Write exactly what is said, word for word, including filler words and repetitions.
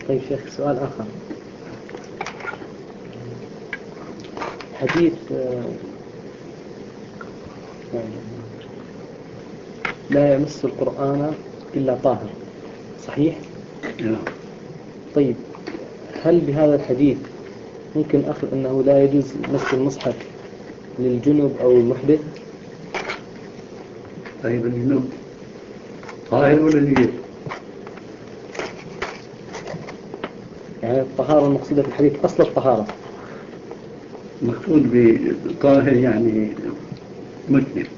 طيب شيخ سؤال آخر. حديث لا يمس القرآن إلا طاهر، صحيح؟ نعم. طيب هل بهذا الحديث ممكن أخذ أنه لا يجوز مس المصحف للجنب أو المحدث؟ طيب الجنوب طاهر ولا نجس؟ يعني الطهارة المقصودة في الحديث أصل الطهارة. مقصود بطاهر يعني مسلم.